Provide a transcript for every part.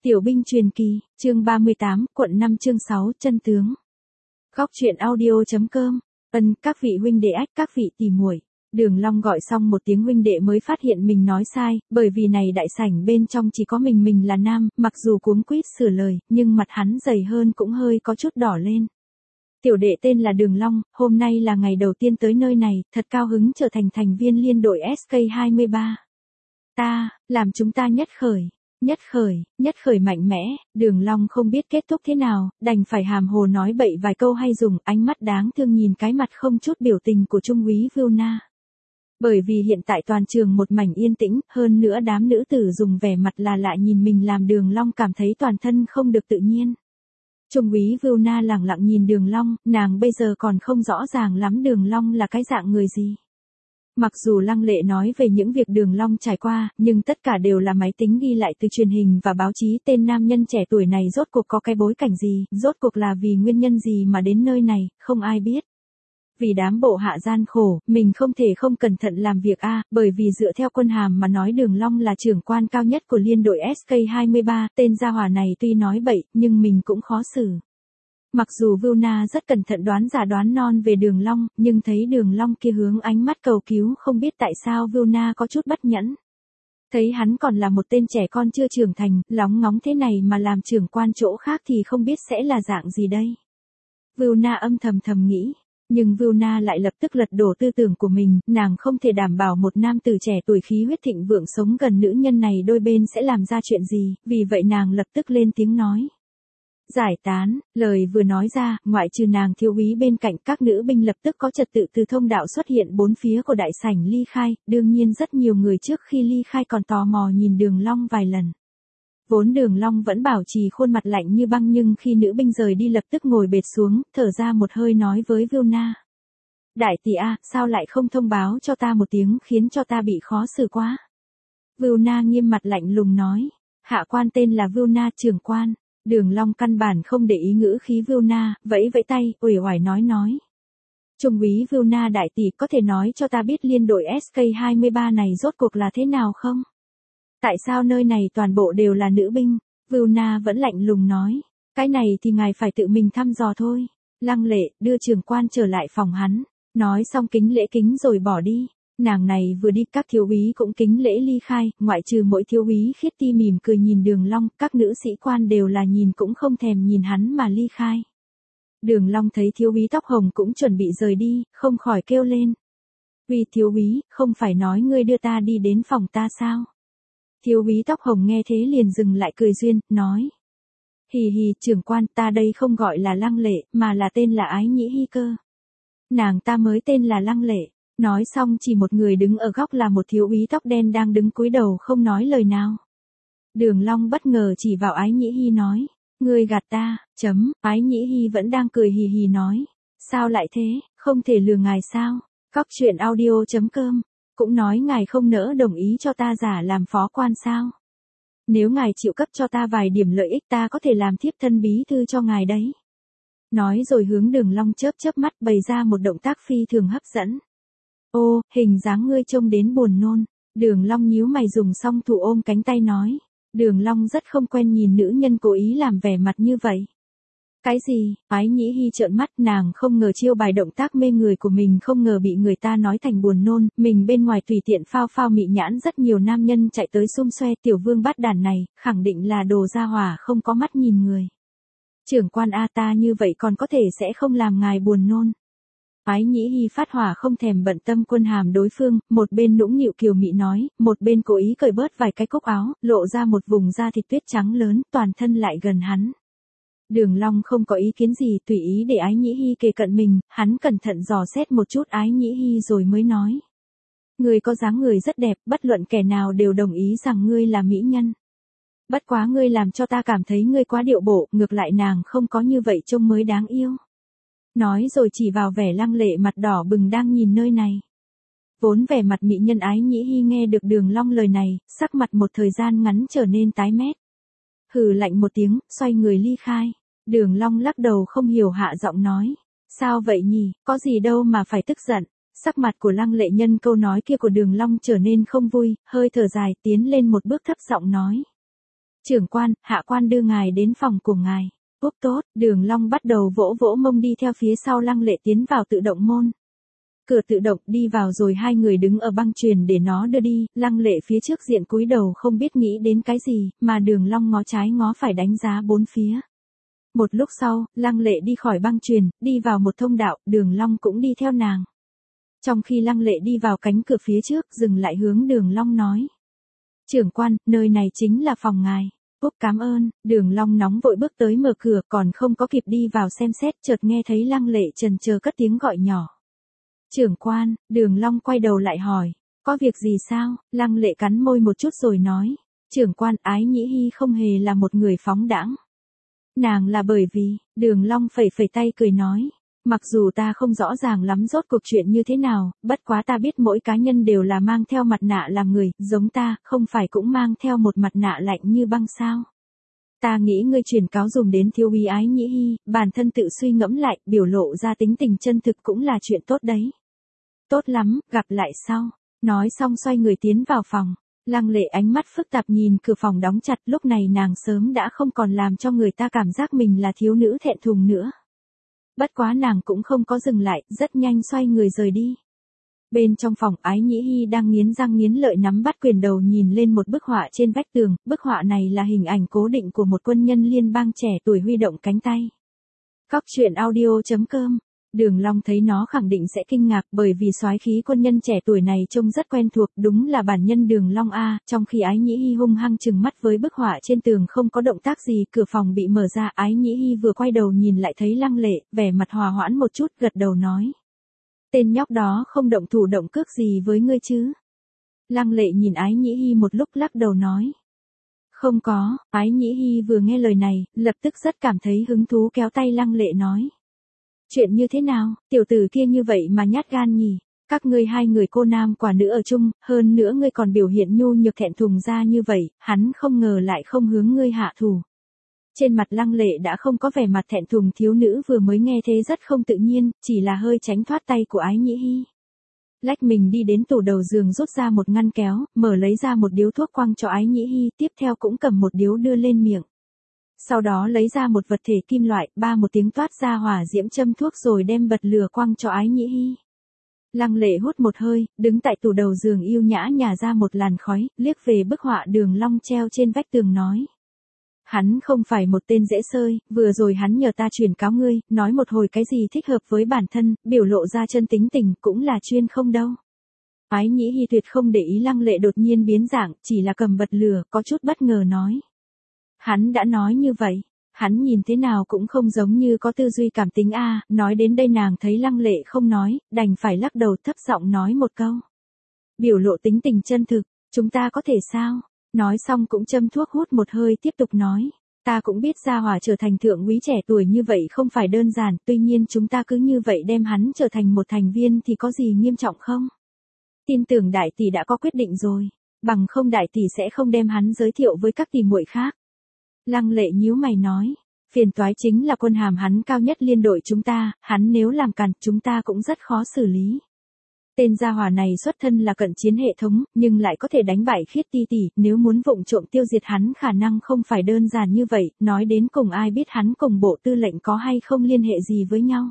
Tiểu binh truyền kỳ, chương 38, quận 5 chương 6, chân tướng. Góc truyện audio.com. Các vị huynh đệ các vị tỉ muội. Đường Long gọi xong một tiếng huynh đệ mới phát hiện mình nói sai, bởi vì này đại sảnh bên trong chỉ có mình là nam, mặc dù cuống quýt sửa lời, nhưng mặt hắn dày hơn cũng hơi có chút đỏ lên. Tiểu đệ tên là Đường Long, hôm nay là ngày đầu tiên tới nơi này, thật cao hứng trở thành thành viên liên đội SK23. Làm chúng ta nhất khởi mạnh mẽ, Đường Long không biết kết thúc thế nào, đành phải hàm hồ nói bậy vài câu hay dùng ánh mắt đáng thương nhìn cái mặt không chút biểu tình của Trung úy Vilna. Bởi vì hiện tại toàn trường một mảnh yên tĩnh, hơn nữa đám nữ tử dùng vẻ mặt là lạ nhìn mình làm Đường Long cảm thấy toàn thân không được tự nhiên. Trung úy Vilna lẳng lặng nhìn Đường Long, nàng bây giờ còn không rõ ràng lắm Đường Long là cái dạng người gì. Mặc dù Lăng Lệ nói về những việc Đường Long trải qua, nhưng tất cả đều là máy tính ghi lại từ truyền hình và báo chí. Tên nam nhân trẻ tuổi này rốt cuộc có cái bối cảnh gì, rốt cuộc là vì nguyên nhân gì mà đến nơi này, không ai biết. Vì đám bộ hạ gian khổ, mình không thể không cẩn thận làm việc bởi vì dựa theo quân hàm mà nói Đường Long là trưởng quan cao nhất của liên đội SK23, tên gia hỏa này tuy nói bậy, nhưng mình cũng khó xử. Mặc dù Vilna rất cẩn thận đoán giả đoán non về Đường Long, nhưng thấy Đường Long kia hướng ánh mắt cầu cứu không biết tại sao Vilna có chút bất nhẫn. Thấy hắn còn là một tên trẻ con chưa trưởng thành, lóng ngóng thế này mà làm trưởng quan chỗ khác thì không biết sẽ là dạng gì đây. Vilna âm thầm nghĩ. Nhưng Vilna lại lập tức lật đổ tư tưởng của mình, nàng không thể đảm bảo một nam tử trẻ tuổi khí huyết thịnh vượng sống gần nữ nhân này đôi bên sẽ làm ra chuyện gì, vì vậy nàng lập tức lên tiếng nói. Giải tán, lời vừa nói ra, ngoại trừ nàng thiếu úy bên cạnh các nữ binh lập tức có trật tự từ thông đạo xuất hiện bốn phía của đại sảnh ly khai, đương nhiên rất nhiều người trước khi ly khai còn tò mò nhìn Đường Long vài lần. Vốn Đường Long vẫn bảo trì khuôn mặt lạnh như băng nhưng khi nữ binh rời đi lập tức ngồi bệt xuống, thở ra một hơi nói với Vilna. Đại tỷ sao lại không thông báo cho ta một tiếng khiến cho ta bị khó xử quá. Vilna nghiêm mặt lạnh lùng nói. Hạ quan tên là Vilna trưởng quan. Đường Long căn bản không để ý ngữ khí Vilna, vẫy tay, uể oải nói. Trung úy Vilna đại tỷ có thể nói cho ta biết liên đội SK23 này rốt cuộc là thế nào không? Tại sao nơi này toàn bộ đều là nữ binh? Vilna vẫn lạnh lùng nói. Cái này thì ngài phải tự mình thăm dò thôi. Lăng Lệ đưa trưởng quan trở lại phòng hắn. Nói xong kính lễ rồi bỏ đi. Nàng này vừa đi các thiếu úy cũng kính lễ ly khai, ngoại trừ mỗi thiếu úy Khiết Ti mỉm cười nhìn Đường Long, các nữ sĩ quan đều là nhìn cũng không thèm nhìn hắn mà ly khai. Đường Long thấy thiếu úy tóc hồng cũng chuẩn bị rời đi, không khỏi kêu lên. Vì thiếu úy, không phải nói ngươi đưa ta đi đến phòng ta sao? Thiếu úy tóc hồng nghe thế liền dừng lại cười duyên, nói. Hì trưởng quan ta đây không gọi là Lăng Lệ, mà là tên là Ái Nhĩ Hy cơ. Nàng ta mới tên là Lăng Lệ. Nói xong chỉ một người đứng ở góc là một thiếu úy tóc đen đang đứng cúi đầu không nói lời nào. Đường Long bất ngờ chỉ vào Ái Nhĩ Hy nói. Ngươi gạt ta, Ái Nhĩ Hy vẫn đang cười hì nói. Sao lại thế, không thể lừa ngài sao? Góc truyện audio.com. Cũng nói ngài không nỡ đồng ý cho ta giả làm phó quan sao. Nếu ngài chịu cấp cho ta vài điểm lợi ích ta có thể làm thiếp thân bí thư cho ngài đấy. Nói rồi hướng Đường Long chớp mắt bày ra một động tác phi thường hấp dẫn. Ô, hình dáng ngươi trông đến buồn nôn. Đường Long nhíu mày dùng song thủ ôm cánh tay nói. Đường Long rất không quen nhìn nữ nhân cố ý làm vẻ mặt như vậy. Cái gì? Ái Nhĩ Hy trợn mắt, nàng không ngờ chiêu bài động tác mê người của mình không ngờ bị người ta nói thành buồn nôn, mình bên ngoài tùy tiện phao mị nhãn rất nhiều nam nhân chạy tới xum xoe, tiểu vương bát đàn này, khẳng định là đồ gia hỏa không có mắt nhìn người. Trưởng quan ta như vậy còn có thể sẽ không làm ngài buồn nôn. Ái Nhĩ Hy phát hỏa không thèm bận tâm quân hàm đối phương, một bên nũng nịu kiều mị nói, một bên cố ý cởi bớt vài cái cúc áo, lộ ra một vùng da thịt tuyết trắng lớn, toàn thân lại gần hắn. Đường Long không có ý kiến gì, tùy ý để Ái Nhĩ Hy kề cận mình, hắn cẩn thận dò xét một chút Ái Nhĩ Hy rồi mới nói. Ngươi có dáng người rất đẹp, bất luận kẻ nào đều đồng ý rằng ngươi là mỹ nhân. Bất quá ngươi làm cho ta cảm thấy ngươi quá điệu bộ, ngược lại nàng không có như vậy trông mới đáng yêu. Nói rồi chỉ vào vẻ Lăng Lệ mặt đỏ bừng đang nhìn nơi này. Vốn vẻ mặt mỹ nhân Ái Nhĩ Hy nghe được Đường Long lời này, sắc mặt một thời gian ngắn trở nên tái mét. Hừ lạnh một tiếng, xoay người ly khai. Đường Long lắc đầu không hiểu hạ giọng nói. Sao vậy nhỉ, có gì đâu mà phải tức giận. Sắc mặt của Lăng Lệ nhân câu nói kia của Đường Long trở nên không vui, hơi thở dài tiến lên một bước thấp giọng nói. Trưởng quan, hạ quan đưa ngài đến phòng của ngài. Úp tốt, Đường Long bắt đầu vỗ vỗ mông đi theo phía sau Lăng Lệ tiến vào tự động môn. Cửa tự động đi vào rồi hai người đứng ở băng chuyền để nó đưa đi, Lăng Lệ phía trước diện cúi đầu không biết nghĩ đến cái gì, mà Đường Long ngó trái ngó phải đánh giá bốn phía. Một lúc sau, Lăng Lệ đi khỏi băng chuyền, đi vào một thông đạo, Đường Long cũng đi theo nàng. Trong khi Lăng Lệ đi vào cánh cửa phía trước, dừng lại hướng Đường Long nói. Trưởng quan, nơi này chính là phòng ngài. Úc cảm ơn, Đường Long nóng vội bước tới mở cửa, còn không có kịp đi vào xem xét, chợt nghe thấy Lăng Lệ chần chờ cất tiếng gọi nhỏ. Trưởng quan, Đường Long quay đầu lại hỏi, có việc gì sao? Lăng Lệ cắn môi một chút rồi nói, trưởng quan, Ái Nhĩ Hy không hề là một người phóng đãng. Nàng là bởi vì, Đường Long phẩy phẩy tay cười nói, mặc dù ta không rõ ràng lắm rốt cuộc chuyện như thế nào, bất quá ta biết mỗi cá nhân đều là mang theo mặt nạ làm người, giống ta, không phải cũng mang theo một mặt nạ lạnh như băng sao. Ta nghĩ ngươi truyền cáo dùng đến thiếu úy Ái Nhĩ Hy, bản thân tự suy ngẫm lại, biểu lộ ra tính tình chân thực cũng là chuyện tốt đấy. Tốt lắm, gặp lại sau. Nói xong xoay người tiến vào phòng. Lăng Lệ ánh mắt phức tạp nhìn cửa phòng đóng chặt, lúc này nàng sớm đã không còn làm cho người ta cảm giác mình là thiếu nữ thẹn thùng nữa. Bất quá nàng cũng không có dừng lại, rất nhanh xoay người rời đi. Bên trong phòng, Ái Nhĩ Hy đang nghiến răng nghiến lợi nắm bắt quyền đầu nhìn lên một bức họa trên vách tường, bức họa này là hình ảnh cố định của một quân nhân liên bang trẻ tuổi huy động cánh tay. Cóc truyện audio.com. Đường Long thấy nó khẳng định sẽ kinh ngạc bởi vì soái khí quân nhân trẻ tuổi này trông rất quen thuộc, đúng là bản nhân Đường Long a. Trong khi Ái Nhĩ Hy hung hăng trừng mắt với bức họa trên tường không có động tác gì, cửa phòng bị mở ra, Ái Nhĩ Hy vừa quay đầu nhìn lại thấy Lăng Lệ, vẻ mặt hòa hoãn một chút, gật đầu nói: "Tên nhóc đó không động thủ động cước gì với ngươi chứ?" Lăng Lệ nhìn Ái Nhĩ Hy một lúc lắc đầu nói: "Không có." Ái Nhĩ Hy vừa nghe lời này, lập tức rất cảm thấy hứng thú kéo tay Lăng Lệ nói: "Chuyện như thế nào, tiểu tử kia như vậy mà nhát gan nhỉ? Các ngươi hai người cô nam quả nữ ở chung, hơn nữa ngươi còn biểu hiện nhu nhược thẹn thùng ra như vậy, hắn không ngờ lại không hướng ngươi hạ thủ." Trên mặt Lăng Lệ đã không có vẻ mặt thẹn thùng thiếu nữ vừa mới nghe thế rất không tự nhiên, chỉ là hơi tránh thoát tay của Ái Nhĩ Hy. Lách mình đi đến tủ đầu giường rút ra một ngăn kéo, mở lấy ra một điếu thuốc quăng cho Ái Nhĩ Hy, tiếp theo cũng cầm một điếu đưa lên miệng. Sau đó lấy ra một vật thể kim loại, ba một tiếng toát ra hỏa diễm châm thuốc rồi đem bật lửa quăng cho Ái Nhĩ Hy. Lăng Lệ hút một hơi, đứng tại tủ đầu giường yêu nhã nhả ra một làn khói, liếc về bức họa Đường Long treo trên vách tường nói: "Hắn không phải một tên dễ sơi, vừa rồi hắn nhờ ta truyền cáo ngươi, nói một hồi cái gì thích hợp với bản thân, biểu lộ ra chân tính tình, cũng là chuyên không đâu." Ái Nhĩ Hy tuyệt không để ý Lăng Lệ đột nhiên biến dạng, chỉ là cầm bật lửa, có chút bất ngờ nói: "Hắn đã nói như vậy, hắn nhìn thế nào cũng không giống như có tư duy cảm tính a." Nói đến đây nàng thấy Lăng Lệ không nói, đành phải lắc đầu thấp giọng nói một câu: "Biểu lộ tính tình chân thực, chúng ta có thể sao?" Nói xong cũng châm thuốc hút một hơi tiếp tục nói: "Ta cũng biết gia hỏa trở thành thượng úy trẻ tuổi như vậy không phải đơn giản, tuy nhiên chúng ta cứ như vậy đem hắn trở thành một thành viên thì có gì nghiêm trọng không? Tin tưởng đại tỷ đã có quyết định rồi, bằng không đại tỷ sẽ không đem hắn giới thiệu với các tỷ muội khác." Lăng Lệ nhíu mày nói: "Phiền toái chính là quân hàm hắn cao nhất liên đội chúng ta, hắn nếu làm càn, chúng ta cũng rất khó xử lý. Tên gia hỏa này xuất thân là cận chiến hệ thống, nhưng lại có thể đánh bại Khiết Ti tỷ, nếu muốn vụng trộm tiêu diệt hắn khả năng không phải đơn giản như vậy, nói đến cùng ai biết hắn cùng bộ tư lệnh có hay không liên hệ gì với nhau."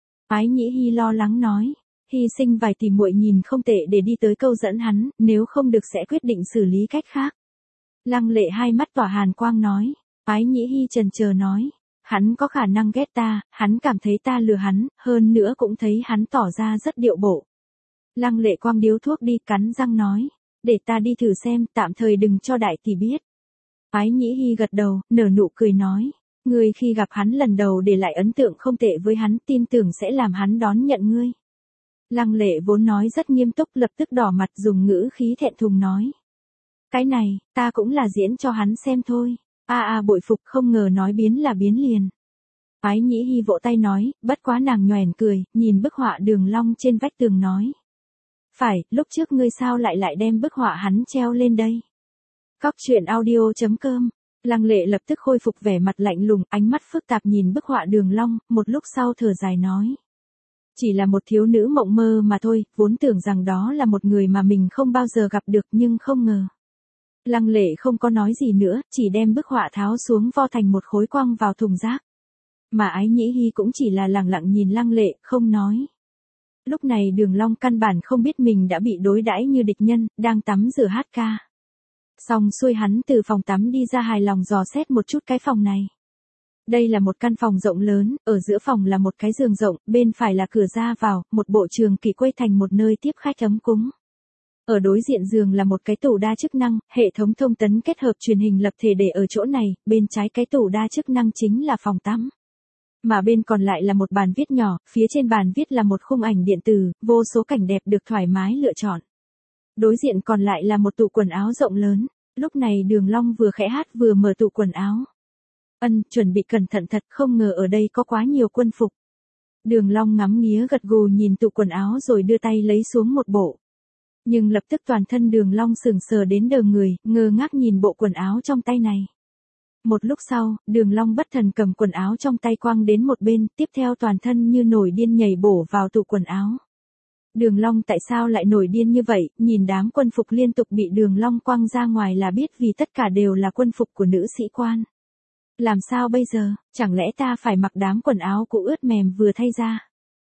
Ái Nhĩ Hy lo lắng nói: "Hy sinh vài tỷ muội nhìn không tệ để đi tới câu dẫn hắn, nếu không được sẽ quyết định xử lý cách khác." Lăng Lệ hai mắt tỏa hàn quang nói. Ái Nhĩ Hy chần chờ nói: "Hắn có khả năng ghét ta, hắn cảm thấy ta lừa hắn, hơn nữa cũng thấy hắn tỏ ra rất điệu bộ." Lăng Lệ quăng điếu thuốc đi, cắn răng nói: "Để ta đi thử xem, tạm thời đừng cho đại tỷ biết." Ái Nhĩ Hy gật đầu, nở nụ cười nói: "Ngươi khi gặp hắn lần đầu để lại ấn tượng không tệ với hắn, tin tưởng sẽ làm hắn đón nhận ngươi." Lăng Lệ vốn nói rất nghiêm túc, lập tức đỏ mặt dùng ngữ khí thẹn thùng nói: "Cái này, ta cũng là diễn cho hắn xem thôi." Bội phục, không ngờ nói biến là biến liền. Ái Nhĩ Hy vỗ tay nói, bất quá nàng nhoẻn cười, nhìn bức họa Đường Long trên vách tường nói: "Phải, lúc trước ngươi sao lại đem bức họa hắn treo lên đây?" Cóc truyện audio.com. Lăng Lệ lập tức khôi phục vẻ mặt lạnh lùng, ánh mắt phức tạp nhìn bức họa Đường Long, một lúc sau thở dài nói: "Chỉ là một thiếu nữ mộng mơ mà thôi, vốn tưởng rằng đó là một người mà mình không bao giờ gặp được nhưng không ngờ." Lăng Lệ không có nói gì nữa, chỉ đem bức họa tháo xuống vo thành một khối quăng vào thùng rác. Mà Ái Nhĩ Hy cũng chỉ là lẳng lặng nhìn Lăng Lệ, không nói. Lúc này Đường Long căn bản không biết mình đã bị đối đãi như địch nhân, đang tắm rửa hát ca. Xong xuôi hắn từ phòng tắm đi ra hài lòng dò xét một chút cái phòng này. Đây là một căn phòng rộng lớn, ở giữa phòng là một cái giường rộng, bên phải là cửa ra vào, một bộ trường kỷ quay thành một nơi tiếp khách ấm cúng. Ở đối diện giường là một cái tủ đa chức năng, hệ thống thông tấn kết hợp truyền hình lập thể để ở chỗ này, bên trái cái tủ đa chức năng chính là phòng tắm. Mà bên còn lại là một bàn viết nhỏ, phía trên bàn viết là một khung ảnh điện tử, vô số cảnh đẹp được thoải mái lựa chọn. Đối diện còn lại là một tủ quần áo rộng lớn, lúc này Đường Long vừa khẽ hát vừa mở tủ quần áo. Chuẩn bị cẩn thận thật, không ngờ ở đây có quá nhiều quân phục. Đường Long ngắm nghía gật gù nhìn tủ quần áo rồi đưa tay lấy xuống một bộ. Nhưng lập tức toàn thân Đường Long sững sờ đến đờ người, ngơ ngác nhìn bộ quần áo trong tay này. Một lúc sau, Đường Long bất thần cầm quần áo trong tay quăng đến một bên, tiếp theo toàn thân như nổi điên nhảy bổ vào tủ quần áo. Đường Long tại sao lại nổi điên như vậy, nhìn đám quân phục liên tục bị Đường Long quăng ra ngoài là biết vì tất cả đều là quân phục của nữ sĩ quan. Làm sao bây giờ, chẳng lẽ ta phải mặc đám quần áo cũ ướt mềm vừa thay ra?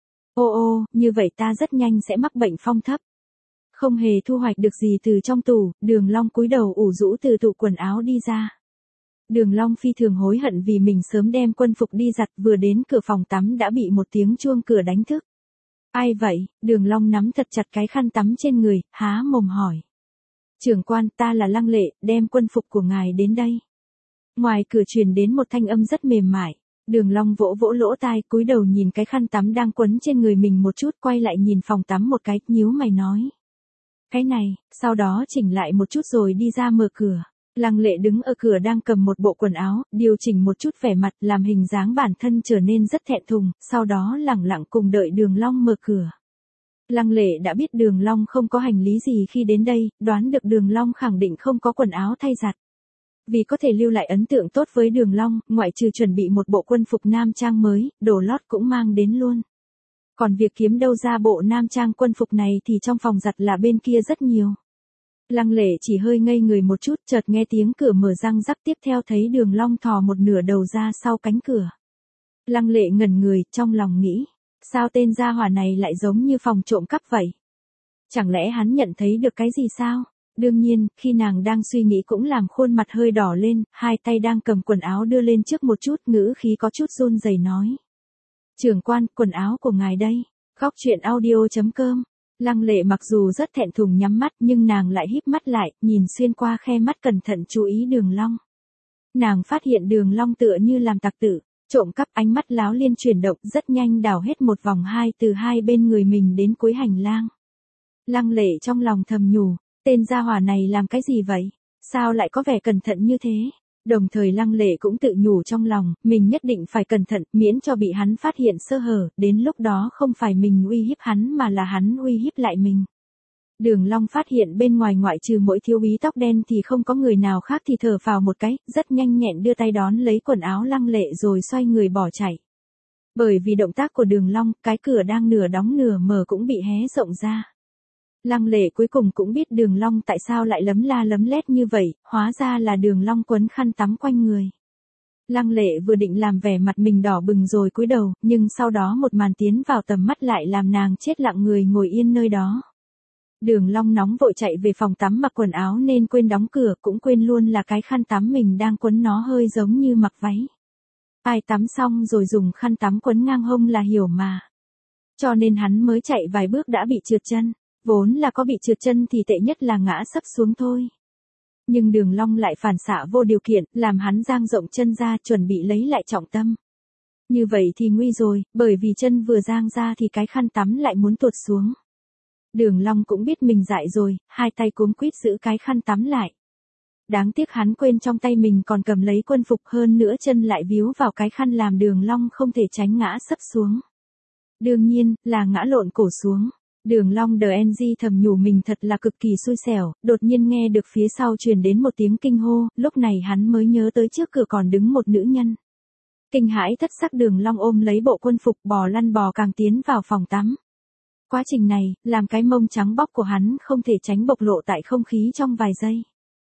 Ô, như vậy ta rất nhanh sẽ mắc bệnh phong thấp. Không hề thu hoạch được gì từ trong tủ, Đường Long cúi đầu ủ rũ từ tủ quần áo đi ra. Đường Long phi thường hối hận vì mình sớm đem quân phục đi giặt, vừa đến cửa phòng tắm đã bị một tiếng chuông cửa đánh thức. Ai vậy? Đường Long nắm thật chặt cái khăn tắm trên người, há mồm hỏi. Trưởng quan, ta là Lăng Lệ, đem quân phục của ngài đến đây. Ngoài cửa truyền đến một thanh âm rất mềm mại. Đường Long vỗ vỗ lỗ tai, cúi đầu nhìn cái khăn tắm đang quấn trên người mình một chút, quay lại nhìn phòng tắm một cái, nhíu mày nói. Cái này, sau đó chỉnh lại một chút rồi đi ra mở cửa. Lăng Lệ đứng ở cửa đang cầm một bộ quần áo, điều chỉnh một chút vẻ mặt, làm hình dáng bản thân trở nên rất thẹn thùng, sau đó lẳng lặng cùng đợi Đường Long mở cửa. Lăng Lệ đã biết Đường Long không có hành lý gì khi đến đây, đoán được Đường Long khẳng định không có quần áo thay giặt. Vì có thể lưu lại ấn tượng tốt với Đường Long, ngoại trừ chuẩn bị một bộ quân phục nam trang mới, đồ lót cũng mang đến luôn. Còn việc kiếm đâu ra bộ nam trang quân phục này thì trong phòng giặt là bên kia rất nhiều. Lăng Lệ chỉ hơi ngây người một chút, chợt nghe tiếng cửa mở răng rắc, tiếp theo thấy Đường Long thò một nửa đầu ra sau cánh cửa. Lăng Lệ ngẩn người, trong lòng nghĩ, sao tên gia hỏa này lại giống như phòng trộm cắp vậy? Chẳng lẽ hắn nhận thấy được cái gì sao? Đương nhiên, khi nàng đang suy nghĩ cũng làm khuôn mặt hơi đỏ lên, hai tay đang cầm quần áo đưa lên trước một chút, ngữ khí có chút run rẩy nói. Trưởng quan, quần áo của ngài đây. Góc truyện audio.com. Lăng Lệ mặc dù rất thẹn thùng nhắm mắt nhưng nàng lại híp mắt lại, nhìn xuyên qua khe mắt cẩn thận chú ý Đường Long. Nàng phát hiện Đường Long tựa như làm tặc tử, trộm cắp, ánh mắt láo liên chuyển động rất nhanh đảo hết một vòng từ hai bên người mình đến cuối hành lang. Lăng Lệ trong lòng thầm nhủ, tên gia hỏa này làm cái gì vậy? Sao lại có vẻ cẩn thận như thế? Đồng thời Lăng Lệ cũng tự nhủ trong lòng, mình nhất định phải cẩn thận, miễn cho bị hắn phát hiện sơ hở, đến lúc đó không phải mình uy hiếp hắn mà là hắn uy hiếp lại mình. Đường Long phát hiện bên ngoài ngoại trừ mỗi thiếu úy tóc đen thì không có người nào khác thì thở phào một cái, rất nhanh nhẹn đưa tay đón lấy quần áo Lăng Lệ rồi xoay người bỏ chạy. Bởi vì động tác của Đường Long, cái cửa đang nửa đóng nửa mở cũng bị hé rộng ra. Lăng Lệ cuối cùng cũng biết Đường Long tại sao lại lấm la lấm lét như vậy, hóa ra là Đường Long quấn khăn tắm quanh người. Lăng Lệ vừa định làm vẻ mặt mình đỏ bừng rồi cúi đầu, nhưng sau đó một màn tiến vào tầm mắt lại làm nàng chết lặng người ngồi yên nơi đó. Đường Long nóng vội chạy về phòng tắm mặc quần áo nên quên đóng cửa, cũng quên luôn là cái khăn tắm mình đang quấn nó hơi giống như mặc váy. Ai tắm xong rồi dùng khăn tắm quấn ngang hông là hiểu mà. Cho nên hắn mới chạy vài bước đã bị trượt chân. Vốn là có bị trượt chân thì tệ nhất là ngã sấp xuống thôi. Nhưng Đường Long lại phản xạ vô điều kiện, làm hắn dang rộng chân ra chuẩn bị lấy lại trọng tâm. Như vậy thì nguy rồi, bởi vì chân vừa dang ra thì cái khăn tắm lại muốn tuột xuống. Đường Long cũng biết mình dại rồi, hai tay cuống quýt giữ cái khăn tắm lại. Đáng tiếc hắn quên trong tay mình còn cầm lấy quân phục, hơn nữa chân lại víu vào cái khăn làm Đường Long không thể tránh ngã sấp xuống. Đương nhiên, là ngã lộn cổ xuống. Đường Long DNG thầm nhủ mình thật là cực kỳ xui xẻo, đột nhiên nghe được phía sau truyền đến một tiếng kinh hô, lúc này hắn mới nhớ tới trước cửa còn đứng một nữ nhân. Kinh hãi thất sắc Đường Long ôm lấy bộ quân phục bò lăn bò càng tiến vào phòng tắm. Quá trình này, làm cái mông trắng bóc của hắn không thể tránh bộc lộ tại không khí trong vài giây.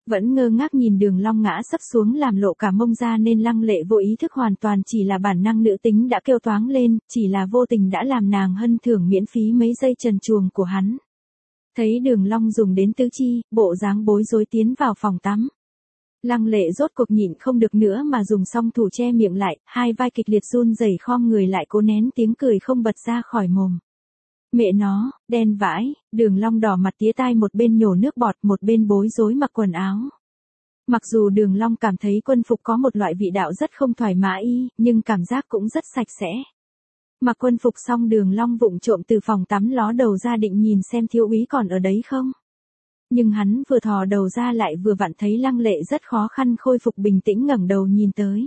Vẫn ngơ ngác nhìn Đường Long ngã sấp xuống làm lộ cả mông ra nên Lăng Lệ vô ý thức hoàn toàn chỉ là bản năng nữ tính đã kêu toáng lên, chỉ là vô tình đã làm nàng hân thưởng miễn phí mấy giây trần truồng của hắn. Thấy Đường Long dùng đến tứ chi, bộ dáng bối rối tiến vào phòng tắm. Lăng Lệ rốt cuộc nhịn không được nữa mà dùng song thủ che miệng lại, hai vai kịch liệt run rẩy khom người lại cố nén tiếng cười không bật ra khỏi mồm. Mẹ nó, đen vãi, Đường Long đỏ mặt tía tai một bên nhổ nước bọt một bên bối rối mặc quần áo. Mặc dù Đường Long cảm thấy quân phục có một loại vị đạo rất không thoải mái, nhưng cảm giác cũng rất sạch sẽ. Mặc quân phục xong Đường Long vụng trộm từ phòng tắm ló đầu ra định nhìn xem thiếu úy còn ở đấy không. Nhưng hắn vừa thò đầu ra lại vừa vặn thấy Lăng Lệ rất khó khăn khôi phục bình tĩnh ngẩng đầu nhìn tới.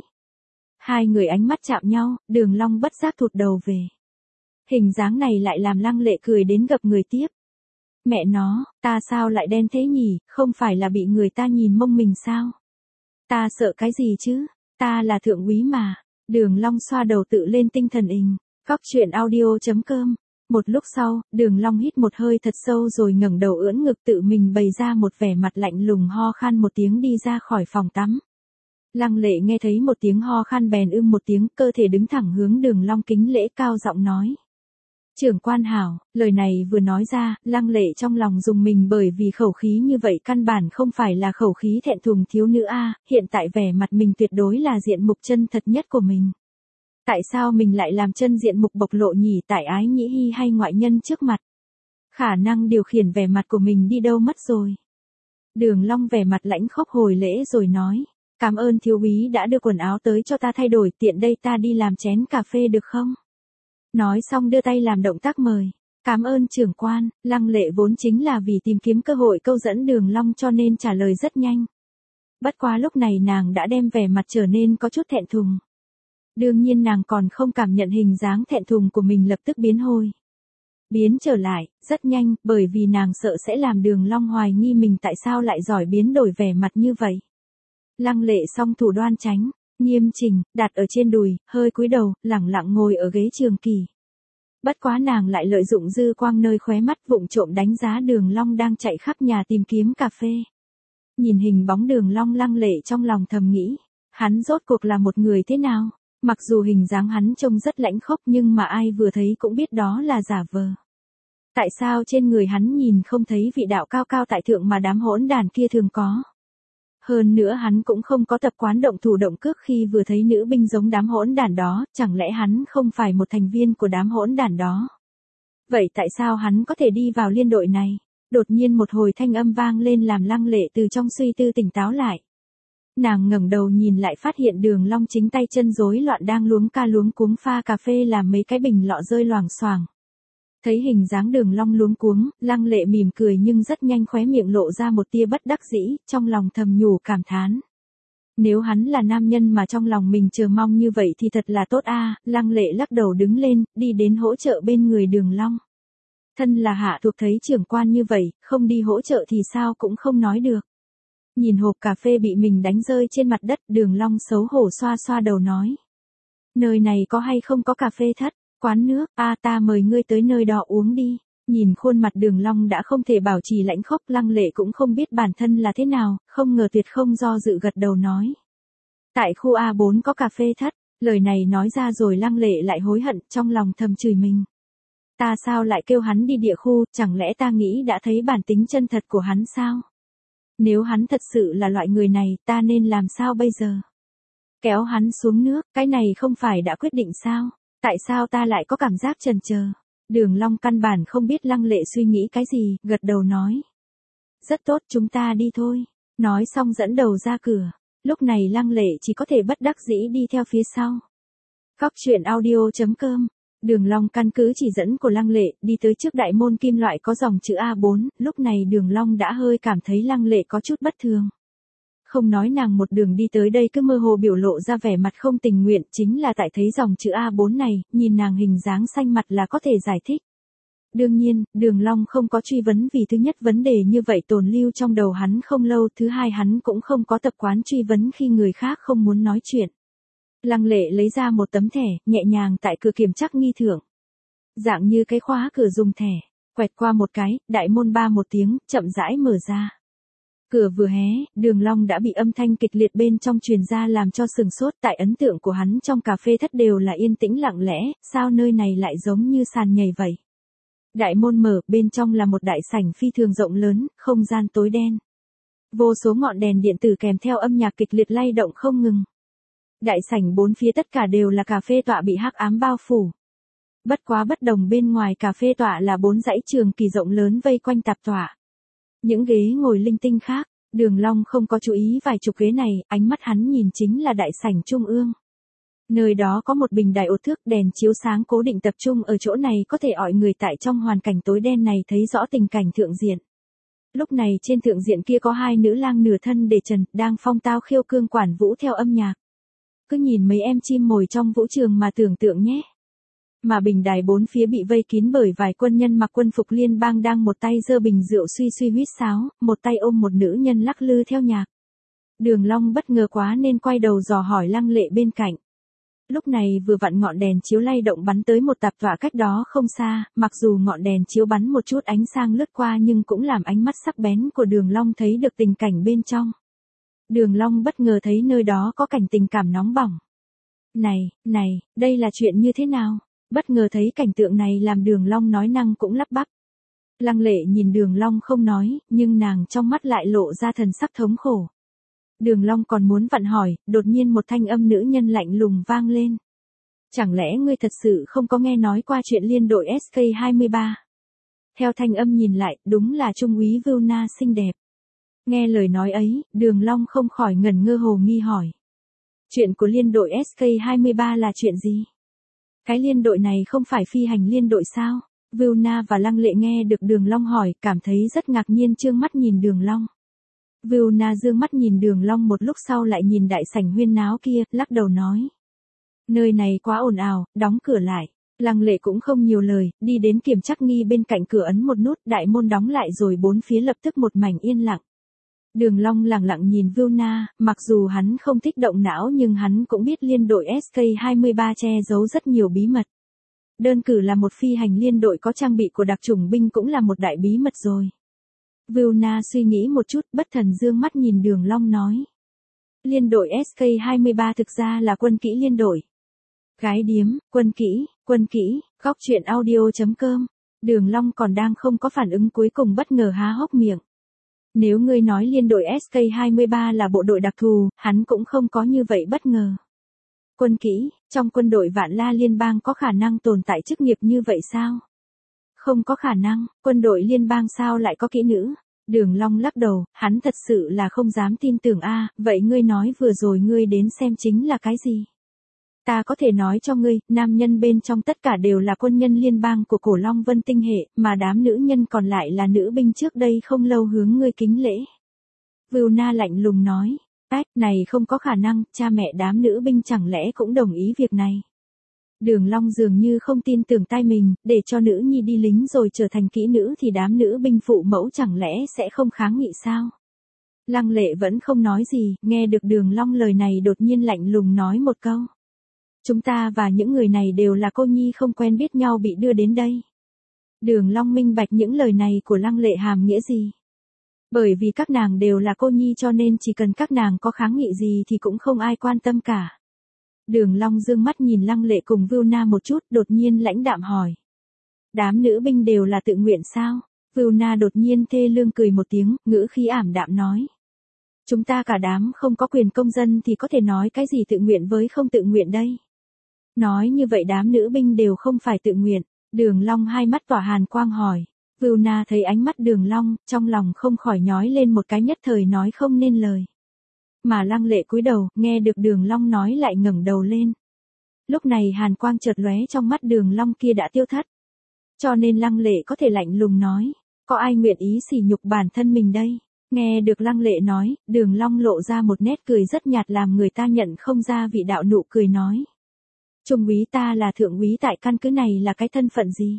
Hai người ánh mắt chạm nhau, Đường Long bất giác thụt đầu về. Hình dáng này lại làm Lăng Lệ cười đến gập người tiếp. Mẹ nó, ta sao lại đen thế nhỉ, không phải là bị người ta nhìn mông mình sao? Ta sợ cái gì chứ, ta là thượng úy mà. Đường Long xoa đầu tự lên tinh thần ình. Góc truyện audio.com. Một lúc sau, Đường Long hít một hơi thật sâu rồi ngẩng đầu ưỡn ngực tự mình bày ra một vẻ mặt lạnh lùng ho khan một tiếng đi ra khỏi phòng tắm. Lăng Lệ nghe thấy một tiếng ho khan bèn một tiếng, cơ thể đứng thẳng hướng Đường Long kính lễ cao giọng nói. Trưởng quan hảo, lời này vừa nói ra, Lăng Lệ trong lòng rùng mình bởi vì khẩu khí như vậy căn bản không phải là khẩu khí thẹn thùng thiếu nữ hiện tại vẻ mặt mình tuyệt đối là diện mục chân thật nhất của mình. Tại sao mình lại làm chân diện mục bộc lộ nhỉ, tại ái nhĩ hy hay ngoại nhân trước mặt? Khả năng điều khiển vẻ mặt của mình đi đâu mất rồi? Đường Long vẻ mặt lãnh khốc hồi lễ rồi nói, cảm ơn thiếu úy đã đưa quần áo tới cho ta thay đổi, tiện đây ta đi làm chén cà phê được không? Nói xong đưa tay làm động tác mời. Cảm ơn trưởng quan. Lăng Lệ vốn chính là vì tìm kiếm cơ hội câu dẫn Đường Long cho nên trả lời rất nhanh. Bất quá lúc này nàng đã đem vẻ mặt trở nên có chút thẹn thùng. Đương nhiên nàng còn không cảm nhận hình dáng thẹn thùng của mình lập tức biến trở lại, rất nhanh, bởi vì nàng sợ sẽ làm Đường Long hoài nghi mình tại sao lại giỏi biến đổi vẻ mặt như vậy. Lăng Lệ song thủ đoan tránh, nghiêm chỉnh, đặt ở trên đùi, hơi cúi đầu, lẳng lặng ngồi ở ghế trường kỳ. Bất quá nàng lại lợi dụng dư quang nơi khóe mắt vụng trộm đánh giá Đường Long đang chạy khắp nhà tìm kiếm cà phê. Nhìn hình bóng Đường Long, Lăng Lệ trong lòng thầm nghĩ, hắn rốt cuộc là một người thế nào? Mặc dù hình dáng hắn trông rất lãnh khốc nhưng mà ai vừa thấy cũng biết đó là giả vờ. Tại sao trên người hắn nhìn không thấy vị đạo cao cao tại thượng mà đám hỗn đàn kia thường có? Hơn nữa hắn cũng không có tập quán động thủ động cước khi vừa thấy nữ binh giống đám hỗn đàn đó, chẳng lẽ hắn không phải một thành viên của đám hỗn đàn đó? Vậy tại sao hắn có thể đi vào liên đội này? Đột nhiên một hồi thanh âm vang lên làm Lăng Lệ từ trong suy tư tỉnh táo lại. Nàng ngẩng đầu nhìn lại phát hiện Đường Long chính tay chân rối loạn đang luống ca luống cuống pha cà phê làm mấy cái bình lọ rơi loảng xoảng. Thấy hình dáng Đường Long luống cuống, Lăng Lệ mỉm cười nhưng rất nhanh khóe miệng lộ ra một tia bất đắc dĩ, trong lòng thầm nhủ cảm thán. Nếu hắn là nam nhân mà trong lòng mình chờ mong như vậy thì thật là tốt Lăng Lệ lắc đầu đứng lên, đi đến hỗ trợ bên người Đường Long. Thân là hạ thuộc thấy trưởng quan như vậy, không đi hỗ trợ thì sao cũng không nói được. Nhìn hộp cà phê bị mình đánh rơi trên mặt đất, Đường Long xấu hổ xoa xoa đầu nói. Nơi này có hay không có cà phê thất, quán nước, ta mời ngươi tới nơi đó uống đi. Nhìn khuôn mặt Đường Long đã không thể bảo trì lãnh khốc, Lăng Lệ cũng không biết bản thân là thế nào, không ngờ tuyệt không do dự gật đầu nói. Tại khu A4 có cà phê thất, lời này nói ra rồi Lăng Lệ lại hối hận, trong lòng thầm chửi mình. Ta sao lại kêu hắn đi địa khu, chẳng lẽ ta nghĩ đã thấy bản tính chân thật của hắn sao? Nếu hắn thật sự là loại người này, ta nên làm sao bây giờ? Kéo hắn xuống nước, cái này không phải đã quyết định sao? Tại sao ta lại có cảm giác chần chờ? Đường Long căn bản không biết Lăng Lệ suy nghĩ cái gì, gật đầu nói. Rất tốt, chúng ta đi thôi. Nói xong dẫn đầu ra cửa. Lúc này Lăng Lệ chỉ có thể bất đắc dĩ đi theo phía sau. Góc truyện audio.com. Đường Long căn cứ chỉ dẫn của Lăng Lệ, đi tới trước đại môn kim loại có dòng chữ A4, lúc này Đường Long đã hơi cảm thấy Lăng Lệ có chút bất thường. Không nói nàng một đường đi tới đây cứ mơ hồ biểu lộ ra vẻ mặt không tình nguyện, chính là tại thấy dòng chữ A4 này, nhìn nàng hình dáng xanh mặt là có thể giải thích. Đương nhiên, Đường Long không có truy vấn vì thứ nhất vấn đề như vậy tồn lưu trong đầu hắn không lâu, thứ hai hắn cũng không có tập quán truy vấn khi người khác không muốn nói chuyện. Lăng Lệ lấy ra một tấm thẻ, nhẹ nhàng tại cửa kiểm trắc nghi thưởng. Dạng như cái khóa cửa dùng thẻ, quẹt qua một cái, đại môn ba một tiếng, chậm rãi mở ra. Cửa vừa hé, Đường Long đã bị âm thanh kịch liệt bên trong truyền ra làm cho sừng sốt. Tại ấn tượng của hắn trong cà phê thất đều là yên tĩnh lặng lẽ, sao nơi này lại giống như sàn nhảy vậy. Đại môn mở, bên trong là một đại sảnh phi thường rộng lớn, không gian tối đen. Vô số ngọn đèn điện tử kèm theo âm nhạc kịch liệt lay động không ngừng. Đại sảnh bốn phía tất cả đều là cà phê tọa bị hắc ám bao phủ. Bất quá bất đồng, bên ngoài cà phê tọa là 4 dãy trường kỳ rộng lớn vây quanh tạp tọa. Những ghế ngồi linh tinh khác, Đường Long không có chú ý vài chục ghế này, ánh mắt hắn nhìn chính là đại sảnh trung ương. Nơi đó có một bình đài ột thước, đèn chiếu sáng cố định tập trung ở chỗ này có thể ọi người tại trong hoàn cảnh tối đen này thấy rõ tình cảnh thượng diện. Lúc này trên thượng diện kia có 2 nữ lang nửa thân để trần, đang phong tao khiêu cương quản vũ theo âm nhạc. Cứ nhìn mấy em chim mồi trong vũ trường mà tưởng tượng nhé. Mà bình đài bốn phía bị vây kín bởi vài quân nhân mặc quân phục liên bang đang một tay giơ bình rượu suy suy huýt sáo, một tay ôm một nữ nhân lắc lư theo nhạc. Đường Long bất ngờ quá nên quay đầu dò hỏi Lăng Lệ bên cạnh. Lúc này vừa vặn ngọn đèn chiếu lay động bắn tới một tạp tọa cách đó không xa, mặc dù ngọn đèn chiếu bắn một chút ánh sáng lướt qua nhưng cũng làm ánh mắt sắc bén của Đường Long thấy được tình cảnh bên trong. Đường Long bất ngờ thấy nơi đó có cảnh tình cảm nóng bỏng. Này, đây là chuyện như thế nào? Bất ngờ thấy cảnh tượng này làm Đường Long nói năng cũng lắp bắp. Lăng Lệ nhìn Đường Long không nói, nhưng nàng trong mắt lại lộ ra thần sắc thống khổ. Đường Long còn muốn vặn hỏi, đột nhiên một thanh âm nữ nhân lạnh lùng vang lên. Chẳng lẽ ngươi thật sự không có nghe nói qua chuyện liên đội SK23? Theo thanh âm nhìn lại, đúng là trung úy Vilna xinh đẹp. Nghe lời nói ấy, Đường Long không khỏi ngẩn ngơ hồ nghi hỏi. Chuyện của liên đội SK23 là chuyện gì? Cái liên đội này không phải phi hành liên đội sao? Vilna và Lăng Lệ nghe được Đường Long hỏi, cảm thấy rất ngạc nhiên trương mắt nhìn Đường Long. Vilna dương mắt nhìn Đường Long một lúc sau lại nhìn đại sảnh huyên náo kia, lắc đầu nói. Nơi này quá ồn ào, đóng cửa lại. Lăng Lệ cũng không nhiều lời, đi đến kiểm trắc nghi bên cạnh cửa ấn một nút, đại môn đóng lại rồi bốn phía lập tức một mảnh yên lặng. Đường Long lặng lặng nhìn Vilna, mặc dù hắn không thích động não nhưng hắn cũng biết liên đội SK23 che giấu rất nhiều bí mật. Đơn cử là một phi hành liên đội có trang bị của đặc chủng binh cũng là một đại bí mật rồi. Vilna suy nghĩ một chút, bất thần dương mắt nhìn Đường Long nói. Liên đội SK23 thực ra là quân kỹ liên đội. Gái điếm, quân kỹ, góc truyện audio.com. Đường Long còn đang không có phản ứng cuối cùng bất ngờ há hốc miệng. Nếu ngươi nói liên đội SK23 là bộ đội đặc thù, hắn cũng không có như vậy bất ngờ. Quân kỹ, trong quân đội Vạn La Liên bang có khả năng tồn tại chức nghiệp như vậy sao? Không có khả năng, quân đội liên bang sao lại có kỹ nữ? Đường Long lắc đầu, hắn thật sự là không dám tin tưởng a. Vậy ngươi nói vừa rồi ngươi đến xem chính là cái gì? Ta có thể nói cho ngươi, nam nhân bên trong tất cả đều là quân nhân liên bang của Cổ Long Vân tinh hệ, mà đám nữ nhân còn lại là nữ binh trước đây không lâu hướng ngươi kính lễ. Vilna lạnh lùng nói, này không có khả năng, cha mẹ đám nữ binh chẳng lẽ cũng đồng ý việc này. Đường Long dường như không tin tưởng tai mình, để cho nữ nhi đi lính rồi trở thành kỹ nữ thì đám nữ binh phụ mẫu chẳng lẽ sẽ không kháng nghị sao? Lăng Lệ vẫn không nói gì, nghe được Đường Long lời này đột nhiên lạnh lùng nói một câu. Chúng ta và những người này đều là cô nhi không quen biết nhau bị đưa đến đây. Đường Long minh bạch những lời này của Lăng Lệ hàm nghĩa gì. Bởi vì các nàng đều là cô nhi cho nên chỉ cần các nàng có kháng nghị gì thì cũng không ai quan tâm cả. Đường Long dương mắt nhìn Lăng Lệ cùng Vilna một chút, đột nhiên lãnh đạm hỏi. Đám nữ binh đều là tự nguyện sao? Vilna đột nhiên thê lương cười một tiếng, ngữ khí ảm đạm nói. Chúng ta cả đám không có quyền công dân thì có thể nói cái gì tự nguyện với không tự nguyện đây? Nói như vậy đám nữ binh đều không phải tự nguyện. Đường Long hai mắt tỏa hàn quang hỏi. Vilna thấy ánh mắt Đường Long, trong lòng không khỏi nhói lên một cái nhất thời nói không nên lời. Mà Lăng Lệ cúi đầu, nghe được Đường Long nói lại ngẩng đầu lên. Lúc này hàn quang chợt lóe trong mắt Đường Long kia đã tiêu thất. Cho nên Lăng Lệ có thể lạnh lùng nói, có ai nguyện ý sỉ nhục bản thân mình đây? Nghe được Lăng Lệ nói, Đường Long lộ ra một nét cười rất nhạt làm người ta nhận không ra vị đạo nụ cười nói. Trung úy ta là thượng úy tại căn cứ này là cái thân phận gì?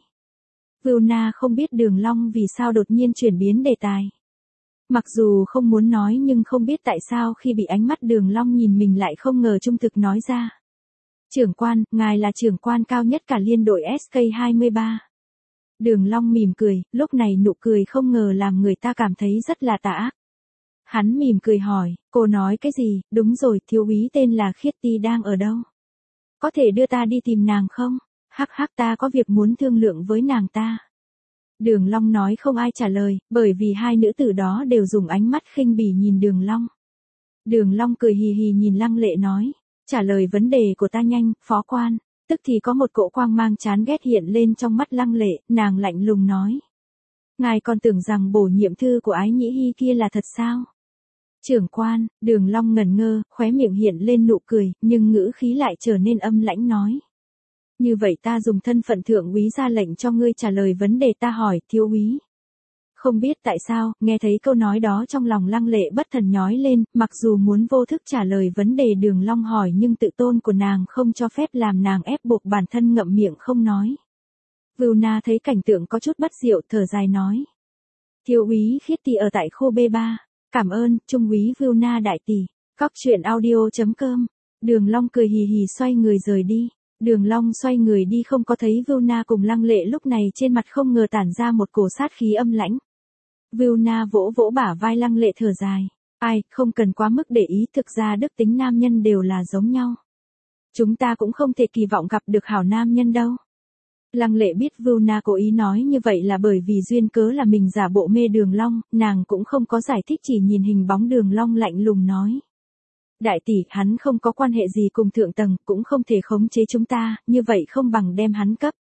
Vilna không biết Đường Long vì sao đột nhiên chuyển biến đề tài. Mặc dù không muốn nói nhưng không biết tại sao khi bị ánh mắt Đường Long nhìn mình lại không ngờ trung thực nói ra. Trưởng quan, ngài là trưởng quan cao nhất cả liên đội SK23. Đường Long mỉm cười, lúc này nụ cười không ngờ làm người ta cảm thấy rất là tà ác. Hắn mỉm cười hỏi, cô nói cái gì, đúng rồi, thiếu úy tên là Khiết Ti đang ở đâu? Có thể đưa ta đi tìm nàng không? Hắc hắc, ta có việc muốn thương lượng với nàng ta. Đường Long nói không ai trả lời, bởi vì hai nữ tử đó đều dùng ánh mắt khinh bỉ nhìn Đường Long. Đường Long cười hì hì nhìn Lăng Lệ nói, trả lời vấn đề của ta nhanh, phó quan. Tức thì có một cỗ quang mang chán ghét hiện lên trong mắt Lăng Lệ, nàng lạnh lùng nói. Ngài còn tưởng rằng bổ nhiệm thư của Ái Nhĩ Hy kia là thật sao? Trưởng quan, Đường Long ngẩn ngơ, khóe miệng hiện lên nụ cười, nhưng ngữ khí lại trở nên âm lãnh nói. Như vậy ta dùng thân phận thượng úy ra lệnh cho ngươi trả lời vấn đề ta hỏi, thiếu úy. Không biết tại sao, nghe thấy câu nói đó trong lòng Lăng Lệ bất thần nhói lên, mặc dù muốn vô thức trả lời vấn đề Đường Long hỏi nhưng tự tôn của nàng không cho phép làm nàng ép buộc bản thân ngậm miệng không nói. Vưu Na thấy cảnh tượng có chút bất diệu thở dài nói. Thiếu úy Khiết Ti ở tại khu B3, cảm ơn, trung úy Vưu Na đại tỷ. Cóc truyện audio.com. Đường Long cười hì hì xoay người rời đi. Đường Long xoay người đi không có thấy Vưu Na cùng Lăng Lệ lúc này trên mặt không ngờ tản ra một cổ sát khí âm lãnh. Vưu Na vỗ vỗ bả vai Lăng Lệ thở dài. Ai, không cần quá mức để ý, thực ra đức tính nam nhân đều là giống nhau. Chúng ta cũng không thể kỳ vọng gặp được hảo nam nhân đâu. Lăng Lệ biết Vưu Na cố ý nói như vậy là bởi vì duyên cớ là mình giả bộ mê Đường Long, nàng cũng không có giải thích chỉ nhìn hình bóng Đường Long lạnh lùng nói. Đại tỷ, hắn không có quan hệ gì cùng thượng tầng, cũng không thể khống chế chúng ta, như vậy không bằng đem hắn cấp.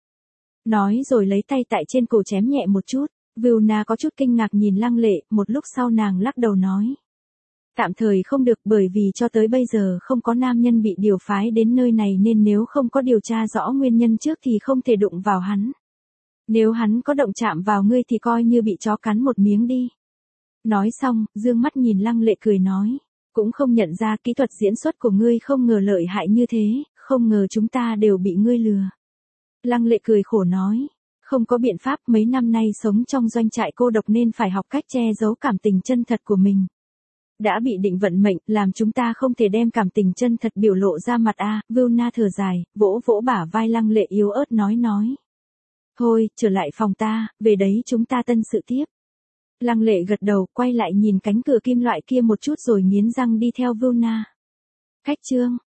Nói rồi lấy tay tại trên cổ chém nhẹ một chút, Vưu Na có chút kinh ngạc nhìn Lăng Lệ, một lúc sau nàng lắc đầu nói. Tạm thời không được bởi vì cho tới bây giờ không có nam nhân bị điều phái đến nơi này nên nếu không có điều tra rõ nguyên nhân trước thì không thể đụng vào hắn. Nếu hắn có động chạm vào ngươi thì coi như bị chó cắn một miếng đi. Nói xong, dương mắt nhìn Lăng Lệ cười nói. Cũng không nhận ra kỹ thuật diễn xuất của ngươi không ngờ lợi hại như thế, không ngờ chúng ta đều bị ngươi lừa. Lăng Lệ cười khổ nói, không có biện pháp mấy năm nay sống trong doanh trại cô độc nên phải học cách che giấu cảm tình chân thật của mình. Đã bị định vận mệnh, làm chúng ta không thể đem cảm tình chân thật biểu lộ ra mặt a. Vưu Na thở dài, vỗ vỗ bả vai Lăng Lệ yếu ớt nói. Thôi, trở lại phòng ta, về đấy chúng ta tân sự tiếp. Lăng Lệ gật đầu, quay lại nhìn cánh cửa kim loại kia một chút rồi nghiến răng đi theo Vưu Na. Khách trương.